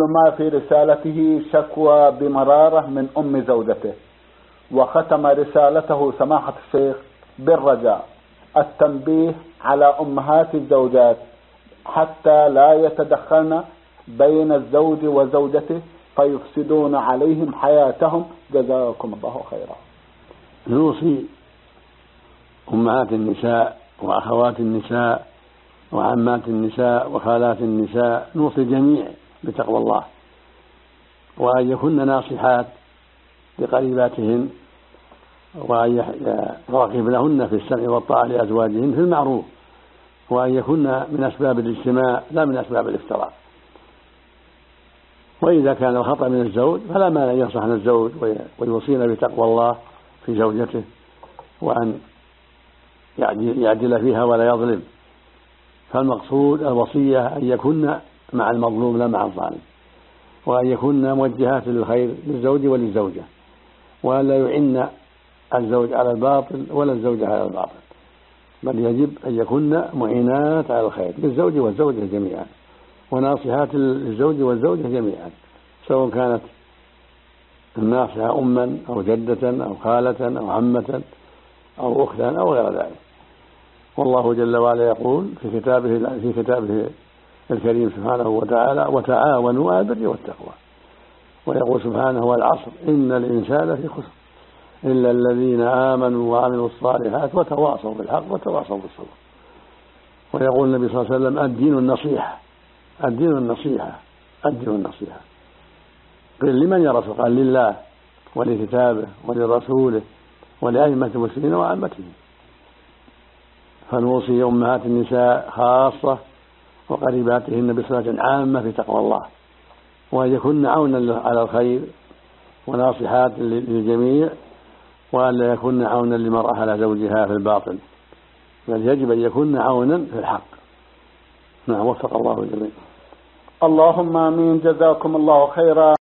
ما في رسالته شكوى بمرارة من أم زوجته، وختم رسالته سماحة الشيخ بالرجاء التنبيه على أمهات الزوجات حتى لا يتدخلن بين الزوج وزوجته فيفسدون عليهم حياتهم، جزاكم الله خيرا. نوصي أمهات النساء وأخوات النساء وعمات النساء وخالات النساء، نوصي الجميع بتقوى الله، وأن يكن ناصحات لقريباتهن، وأن يراقب لهن في السمع والطاعة لأزواجهن في المعروف، وأن يكن من أسباب الاجتماع لا من أسباب الافتراء. وإذا كان الخطأ من الزوج فلا مانع أن ينصحن الزوج ويوصينا بتقوى الله في زوجته، وأن يعدل فيها ولا يظلم. فالمقصود الوصية أن يكن مع المظلوم لا مع الظالم، وأن يكن موجهات للخير للزوج وللزوجة، وأن لا يعن الزوج على الباطل ولا الزوجة على الباطل، بل يجب أن يكن معينات على الخير للزوج والزوجة جميعا، وناصحات للزوج والزوجة جميعا، سواء كانت الناصحة أما أو جدة أو خالة أو عمة أو أختا أو غير ذلك. والله جل وعلا يقول في كتابه الكريم سبحانه وتعالى: وتعاونوا على البر والتقوى. ويقول سبحانه: والعصر إن الإنسان في خسر إلا الذين آمنوا وعملوا الصالحات وتواصوا بالحق وتواصوا بالصبر. ويقول النبي صلى الله عليه وسلم: الدين النصيحة، الدين النصيحة، الدين النصيحة. قيل: لمن يا رسول؟ قال: لله ولكتابه ولرسوله ولأئمة المسلمين وعامتهم. فنوصي أمهات النساء خاصة وقريباتهن بصفة عامة في تقوى الله، وأن يكن عونا على الخير وناصحات للجميع، وأن لا يكن عونا للمرأة على زوجها في الباطل، بل يجب أن يكن عونا في الحق. نعم، وفق الله الجميع. اللهم آمين، جزاكم الله خيرا.